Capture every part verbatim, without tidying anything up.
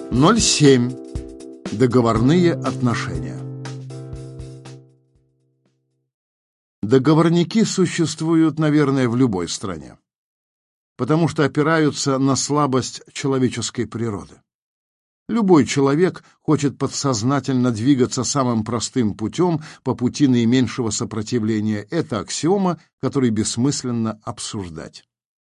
ноль семь. Договорные отношения. Договорники существуют, наверное, в любой стране, потому что опираются на слабость человеческой природы. Любой человек хочет подсознательно двигаться самым простым путем по пути наименьшего сопротивления. Это аксиома, которую бессмысленно обсуждать.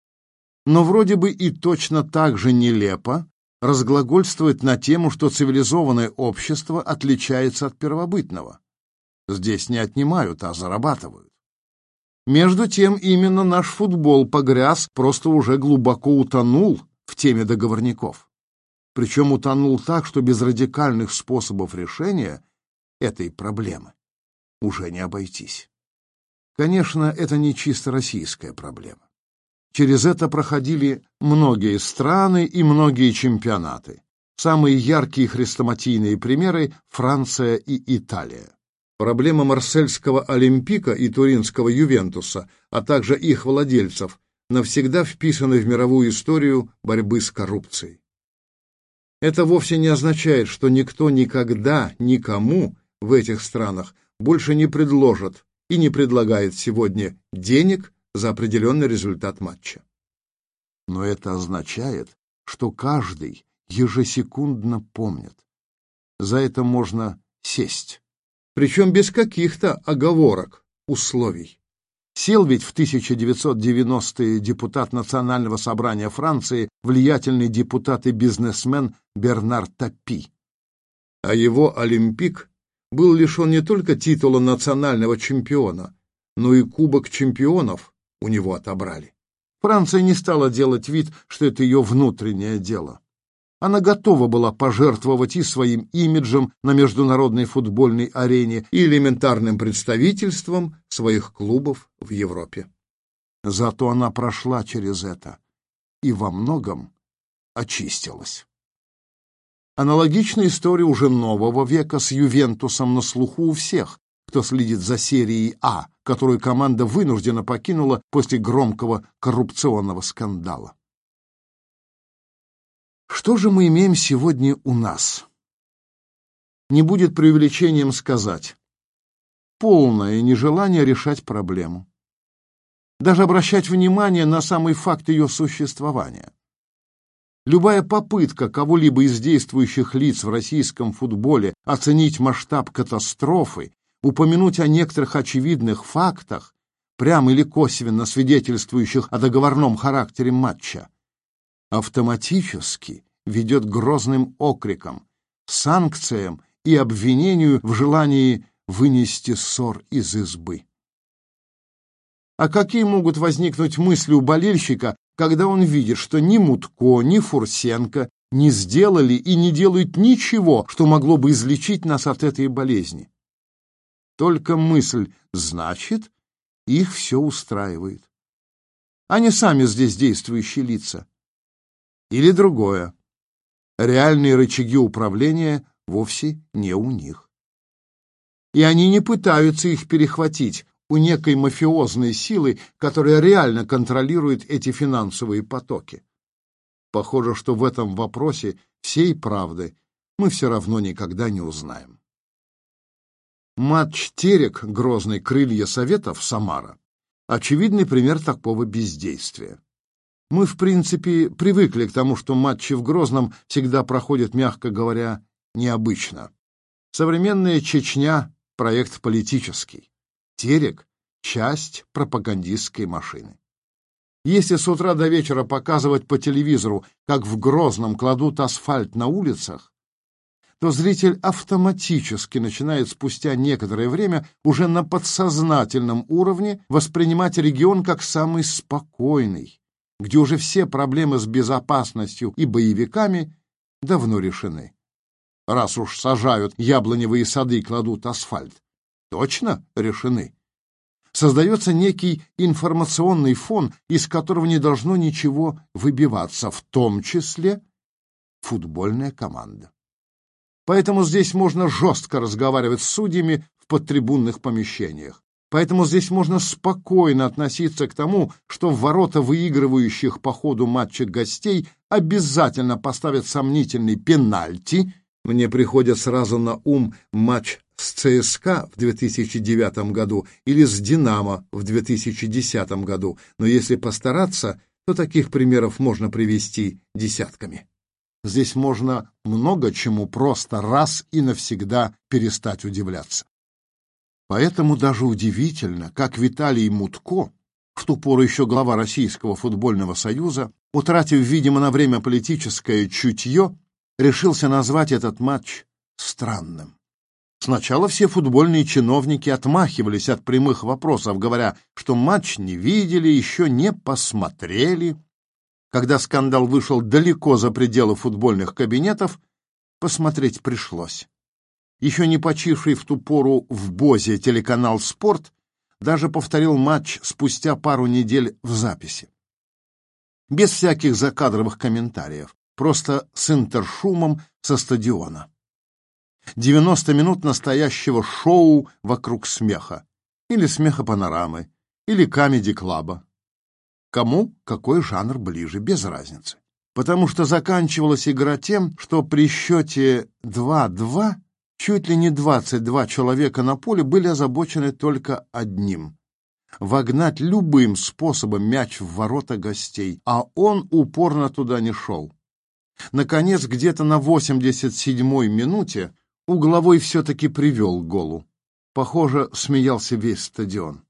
Но вроде бы и точно так же нелепо разглагольствовать на тему, что цивилизованное общество отличается от первобытного. Здесь не отнимают, а зарабатывают. Между тем, именно наш футбол погряз, просто уже глубоко утонул в теме договорников. Причем утонул так, что без радикальных способов решения этой проблемы уже не обойтись. Конечно, это не чисто российская проблема. Через это проходили многие страны и многие чемпионаты. Самые яркие хрестоматийные примеры — Франция и Италия. Проблема марсельского Олимпика и туринского Ювентуса, а также их владельцев, навсегда вписаны в мировую историю борьбы с коррупцией. Это вовсе не означает, что никто никогда никому в этих странах больше не предложит и не предлагает сегодня денег за определенный результат матча. Но это означает, что каждый ежесекундно помнит. За это можно сесть. Причем без каких-то оговорок, условий. Сел ведь в тысяча девятьсот девяностые депутат Национального собрания Франции, влиятельный депутат и бизнесмен Бернар Тапи. А его Олимпик был лишен не только титула национального чемпиона, но и Кубок чемпионов у него отобрали. Франция не стала делать вид, что это ее внутреннее дело. Она готова была пожертвовать и своим имиджем на международной футбольной арене, и элементарным представительством своих клубов в Европе. Зато она прошла через это и во многом очистилась. Аналогичная история уже нового века с Ювентусом на слуху у всех, кто следит за серией А, которую команда вынуждена покинула после громкого коррупционного скандала. Что же мы имеем сегодня у нас? Не будет преувеличением сказать: полное нежелание решать проблему, даже обращать внимание на самый факт ее существования. Любая попытка кого-либо из действующих лиц в российском футболе оценить масштаб катастрофы, упомянуть о некоторых очевидных фактах, прямо или косвенно свидетельствующих о договорном характере матча, автоматически ведет к грозным окрикам, санкциям и обвинению в желании вынести ссор из избы. А какие могут возникнуть мысли у болельщика, когда он видит, что ни Мутко, ни Фурсенко не сделали и не делают ничего, что могло бы излечить нас от этой болезни? Только мысль «значит, их все устраивает». Они сами здесь действующие лица. Или другое. Реальные рычаги управления вовсе не у них. И они не пытаются их перехватить у некой мафиозной силы, которая реально контролирует эти финансовые потоки. Похоже, что в этом вопросе всей правды мы все равно никогда не узнаем. Матч Терек, Грозный, Крылья Советов, Самара — очевидный пример такого бездействия. Мы, в принципе, привыкли к тому, что матчи в Грозном всегда проходят, мягко говоря, необычно. Современная Чечня — проект политический. Терек — часть пропагандистской машины. Если с утра до вечера показывать по телевизору, как в Грозном кладут асфальт на улицах, то зритель автоматически начинает спустя некоторое время уже на подсознательном уровне воспринимать регион как самый спокойный, где уже все проблемы с безопасностью и боевиками давно решены. Раз уж сажают яблоневые сады и кладут асфальт, точно решены. Создается некий информационный фон, из которого не должно ничего выбиваться, в том числе футбольная команда. Поэтому здесь можно жестко разговаривать с судьями в подтрибунных помещениях. Поэтому здесь можно спокойно относиться к тому, что в ворота выигрывающих по ходу матча гостей обязательно поставят сомнительный пенальти. Мне приходит сразу на ум матч с ЦСКА в две тысячи девятом году или с «Динамо» в две тысячи десятом году, но если постараться, то таких примеров можно привести десятками. Здесь можно много чему просто раз и навсегда перестать удивляться. Поэтому даже удивительно, как Виталий Мутко, в ту пору еще глава Российского футбольного союза, утратив, видимо, на время политическое чутье, решился назвать этот матч странным. Сначала все футбольные чиновники отмахивались от прямых вопросов, говоря, что матч не видели, еще не посмотрели. Когда скандал вышел далеко за пределы футбольных кабинетов, посмотреть пришлось. Еще не почивший в ту пору в Бозе телеканал «Спорт» даже повторил матч спустя пару недель в записи. Без всяких закадровых комментариев, просто с интершумом со стадиона. девяносто минут настоящего шоу вокруг смеха. Или смеха-панорамы, или камеди-клаба. Кому какой жанр ближе, без разницы. Потому что заканчивалась игра тем, что при счете два-два чуть ли не двадцать два человека на поле были озабочены только одним — вогнать любым способом мяч в ворота гостей, а он упорно туда не шел. Наконец, где-то на восемьдесят седьмой минуте угловой все-таки привел к голу. Похоже, смеялся весь стадион.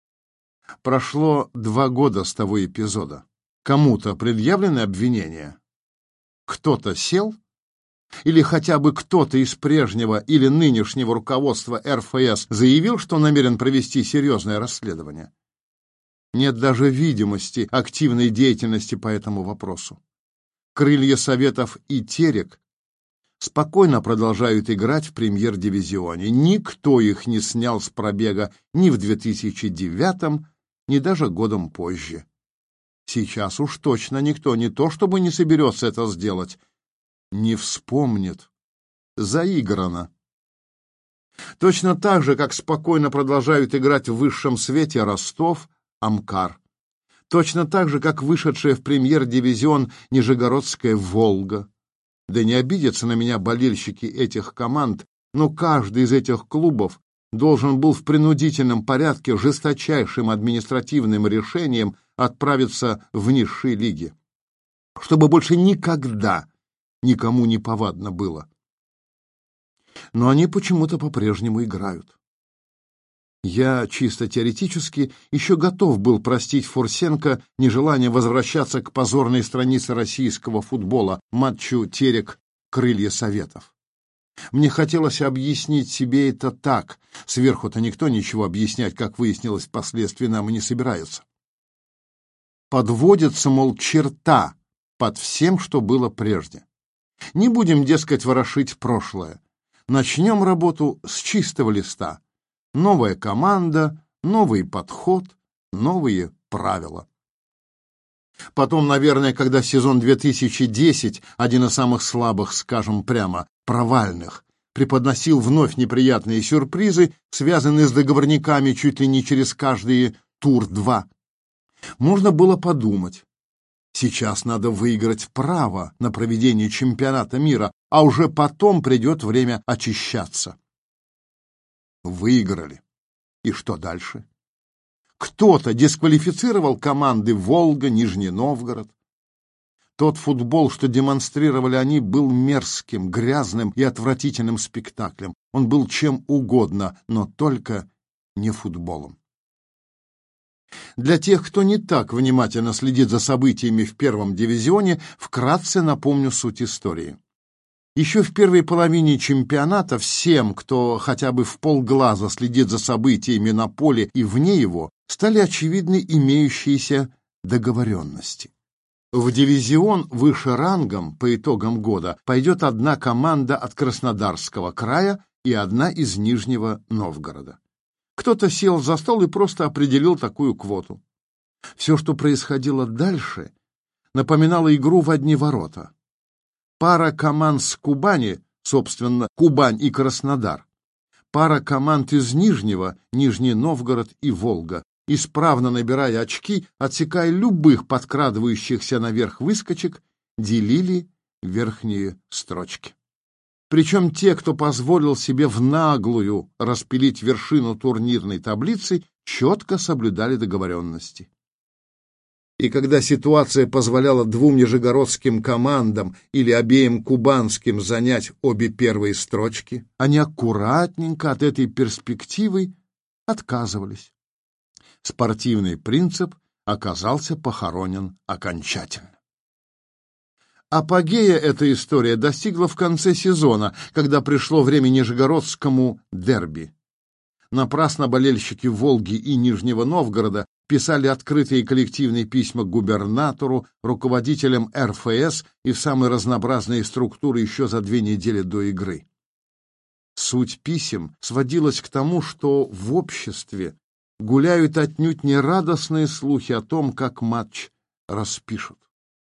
Прошло два года с того эпизода. Кому-то предъявлены обвинения? Кто-то сел? Или хотя бы кто-то из прежнего или нынешнего руководства эр эф эс заявил, что намерен провести серьезное расследование? Нет даже видимости активной деятельности по этому вопросу. Крылья Советов и Терек спокойно продолжают играть в премьер-дивизионе. Никто их не снял с пробега ни в две тысячи девятом, ни даже годом позже. Сейчас уж точно никто не то чтобы не соберется это сделать, не вспомнит. Заиграно. Точно так же, как спокойно продолжают играть в высшем свете Ростов, Амкар. Точно так же, как вышедшая в премьер-дивизион Нижегородская «Волга». Да не обидятся на меня болельщики этих команд, но каждый из этих клубов должен был в принудительном порядке жесточайшим административным решением отправиться в низшие лиги, чтобы больше никогда никому не повадно было. Но они почему-то по-прежнему играют. Я чисто теоретически еще готов был простить Фурсенко нежелание возвращаться к позорной странице российского футбола, матчу Терек «Крылья Советов». Мне хотелось объяснить себе это так. Сверху-то никто ничего объяснять, как выяснилось впоследствии, нам и не собирается. Подводится, мол, черта под всем, что было прежде. Не будем, дескать, ворошить прошлое. Начнем работу с чистого листа. Новая команда, новый подход, новые правила. Потом, наверное, когда сезон две тысячи десятый, один из самых слабых, скажем прямо, провальных, преподносил вновь неприятные сюрпризы, связанные с договорниками чуть ли не через каждый тур-два, можно было подумать, сейчас надо выиграть право на проведение чемпионата мира, а уже потом придет время очищаться. Выиграли. И что дальше? Кто-то дисквалифицировал команды «Волга», «Нижний Новгород». Тот футбол, что демонстрировали они, был мерзким, грязным и отвратительным спектаклем. Он был чем угодно, но только не футболом. Для тех, кто не так внимательно следит за событиями в первом дивизионе, вкратце напомню суть истории. Еще в первой половине чемпионата всем, кто хотя бы в полглаза следит за событиями на поле и вне его, стали очевидны имеющиеся договоренности. В дивизион выше рангом по итогам года пойдет одна команда от Краснодарского края и одна из Нижнего Новгорода. Кто-то сел за стол и просто определил такую квоту. Все, что происходило дальше, напоминало игру в одни ворота. Пара команд с Кубани, собственно, Кубань и Краснодар, пара команд из Нижнего, Нижний Новгород и Волга, исправно набирая очки, отсекая любых подкрадывающихся наверх выскочек, делили верхние строчки. Причем те, кто позволил себе в наглую распилить вершину турнирной таблицы, четко соблюдали договоренности. И когда ситуация позволяла двум нижегородским командам или обеим кубанским занять обе первые строчки, они аккуратненько от этой перспективы отказывались. Спортивный принцип оказался похоронен окончательно. Апогея эта история достигла в конце сезона, когда пришло время нижегородскому дерби. Напрасно болельщики Волги и Нижнего Новгорода писали открытые коллективные письма губернатору, руководителям эр эф эс и в самые разнообразные структуры еще за две недели до игры. Суть писем сводилась к тому, что в обществе гуляют отнюдь не радостные слухи о том, как матч распишут.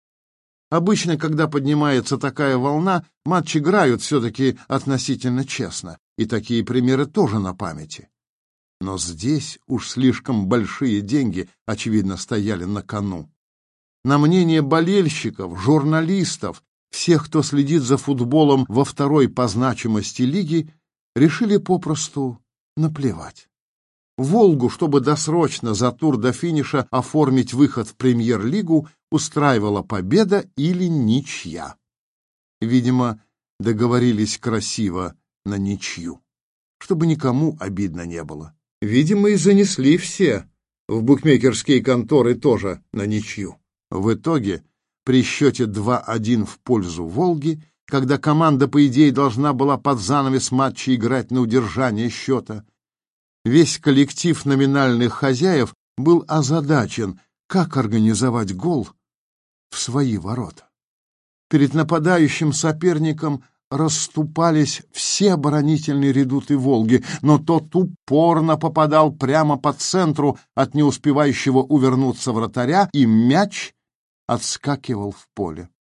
Обычно, когда поднимается такая волна, матч играют все-таки относительно честно, и такие примеры тоже на памяти. Но здесь уж слишком большие деньги, очевидно, стояли на кону. На мнение болельщиков, журналистов, всех, кто следит за футболом во второй по значимости лиги, решили попросту наплевать. «Волгу», чтобы досрочно за тур до финиша оформить выход в премьер-лигу, устраивала победа или ничья. Видимо, договорились красиво на ничью, чтобы никому обидно не было. Видимо, и занесли все в букмекерские конторы тоже на ничью. В итоге, при счете два-один в пользу «Волги», когда команда, по идее, должна была под занавес матча играть на удержание счета, весь коллектив номинальных хозяев был озадачен, как организовать гол в свои ворота. Перед нападающим соперником расступались все оборонительные редуты «Волги», но тот упорно попадал прямо по центру от неуспевающего увернуться вратаря, и мяч отскакивал в поле.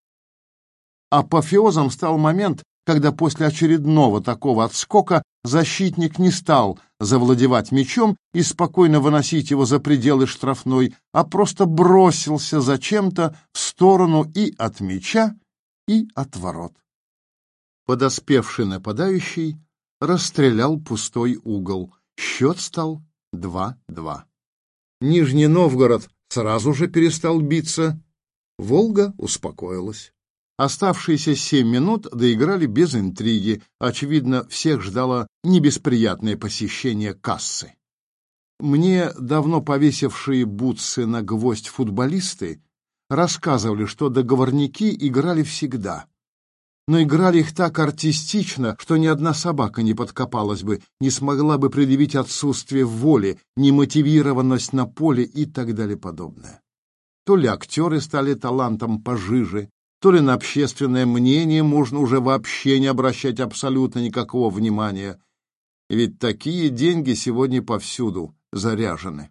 Апофеозом стал момент, когда после очередного такого отскока защитник не стал завладевать мячом и спокойно выносить его за пределы штрафной, а просто бросился зачем-то в сторону и от мяча, и от ворот. Подоспевший нападающий расстрелял пустой угол. Счет стал два-два. Нижний Новгород сразу же перестал биться. Волга успокоилась. Оставшиеся семь минут доиграли без интриги. Очевидно, всех ждало небесприятное посещение кассы. Мне давно повесившие бутсы на гвоздь футболисты рассказывали, что договорники играли всегда. Но играли их так артистично, что ни одна собака не подкопалась бы, не смогла бы предъявить отсутствие воли, немотивированность на поле и так далее подобное. То ли актеры стали талантом пожиже, то ли на общественное мнение можно уже вообще не обращать абсолютно никакого внимания. Ведь такие деньги сегодня повсюду заряжены.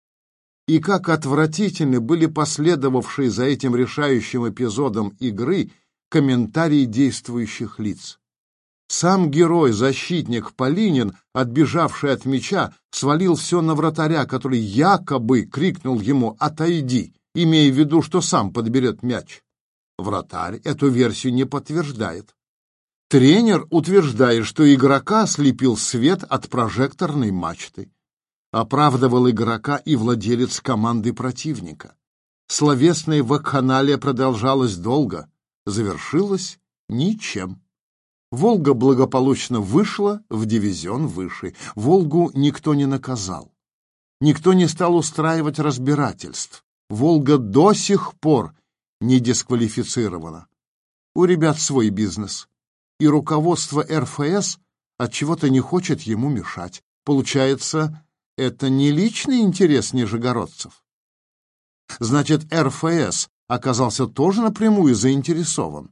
И как отвратительны были последовавшие за этим решающим эпизодом игры комментарии действующих лиц. Сам герой, защитник Полинин, отбежавший от мяча, свалил все на вратаря, который якобы крикнул ему «Отойди», имея в виду, что сам подберет мяч. Вратарь эту версию не подтверждает. Тренер утверждает, что игрока ослепил свет от прожекторной мачты. Оправдывал игрока и владелец команды противника. Словесная вакханалия продолжалась долго, завершилась ничем. Волга благополучно вышла в дивизион выше. Волгу никто не наказал. Никто не стал устраивать разбирательств. Волга до сих пор не дисквалифицирована. У ребят свой бизнес. И руководство эр эф эс отчего-то не хочет ему мешать. Получается, это не личный интерес нижегородцев. Значит, эр эф эс оказался тоже напрямую заинтересован.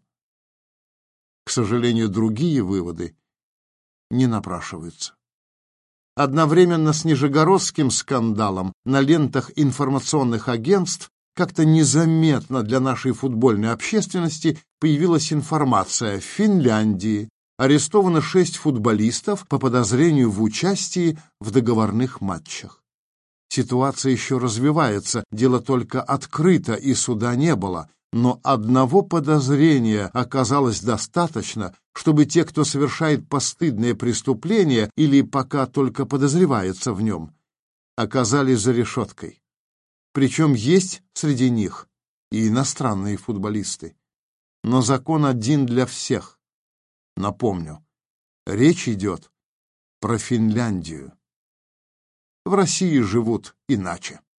К сожалению, другие выводы не напрашиваются. Одновременно с нижегородским скандалом на лентах информационных агентств как-то незаметно для нашей футбольной общественности появилась информация: в Финляндии арестовано шесть футболистов по подозрению в участии в договорных матчах. Ситуация еще развивается, дело только открыто, и суда не было, Но одного подозрения оказалось достаточно, чтобы те, кто совершает постыдное преступление или пока только подозревается в нем, оказались за решеткой. Причем есть среди них и иностранные футболисты. Но закон один для всех. Напомню, речь идет про Финляндию. В России живут иначе.